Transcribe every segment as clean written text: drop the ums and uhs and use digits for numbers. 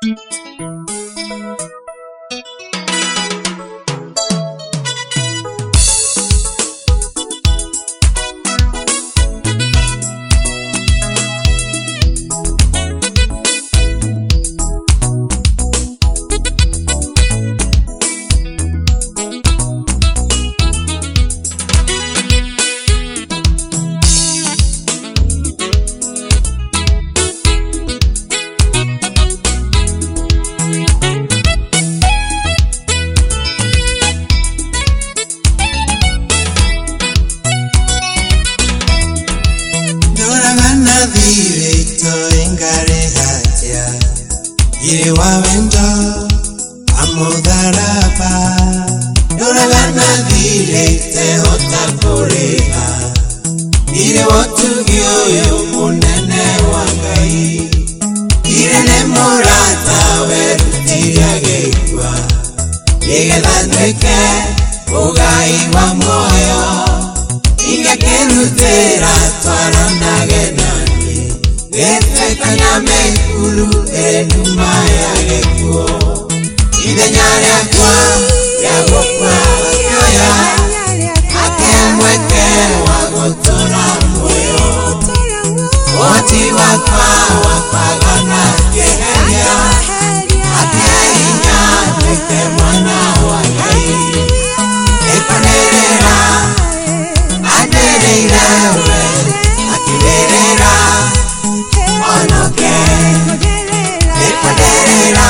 Directo engare hatia Ire wawendo amodarapa Doragana directe hotapureha Ire wotugio munene wangai Ire ne morata verutiria gekwa Yege dandeke ugai wa moyo Inga kerutera twarana genani Gete kanyame kulu enumaya gekuo Ide nyare akwa ya gokwa kaya Ake mweke wagotora moyo Oti wakwa gana kehenya Ake inya mweke mwana wagai Epanerera Adereirawe, akiderera, onoke. Epaderera,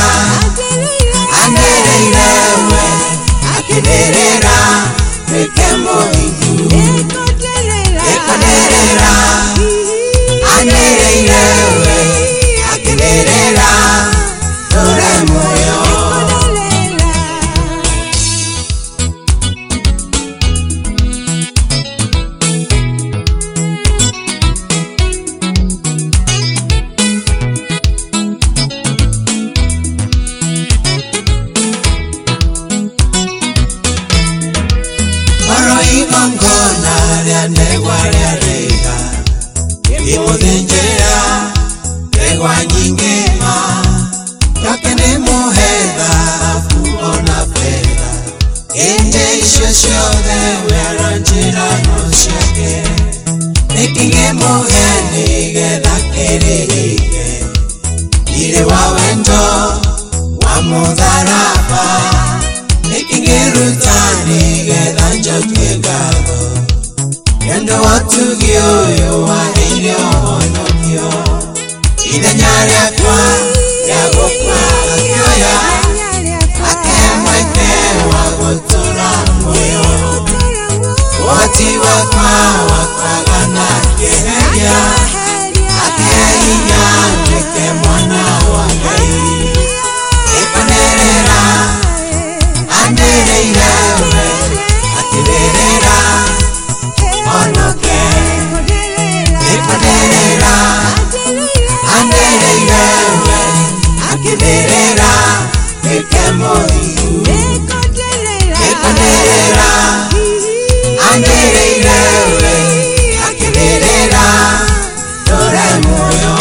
adereirawe, akiderera, mekemo ingu. Epaderera, adereirawe, akiderera, dore moyo. Mongona neguaria reja Imudenjera Regua nyingema Yakene muheda Fugona feda Ende ishosho de Weranjira no shake Nekinge muheni Geda kerehike Ire wawendo Wamudarapa Nekinge rutani Geda njokegado Yendo watu gioyo wahenyo honokyo Ide nyare akwa ya gokwa kyoya Ake mweke wagotora moyo Wati wakwa gana kehenya Ake inya mweke mwana wagai Epanerera Andereirawe Akiderera Onoke Epaderera Andereirawe Akiderera Ekemo ingu Epaderera Andereirawe Akiderera Dore moyo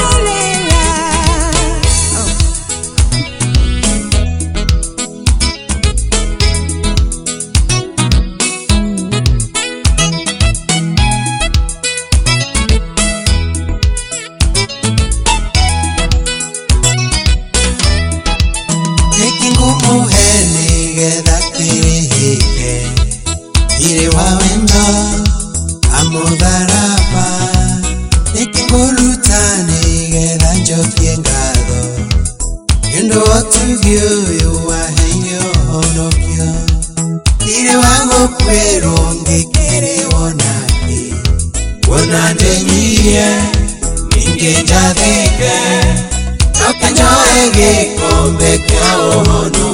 Muheni geda kirihike Ire wawendo amodarapa Nikingurutani geda njokiengado Yendo otugio yuwahenyo honokyo Ire wango kwero ngekere wonaki Wonande nyie Minge jadike Tokanyo ege kombe kia ohono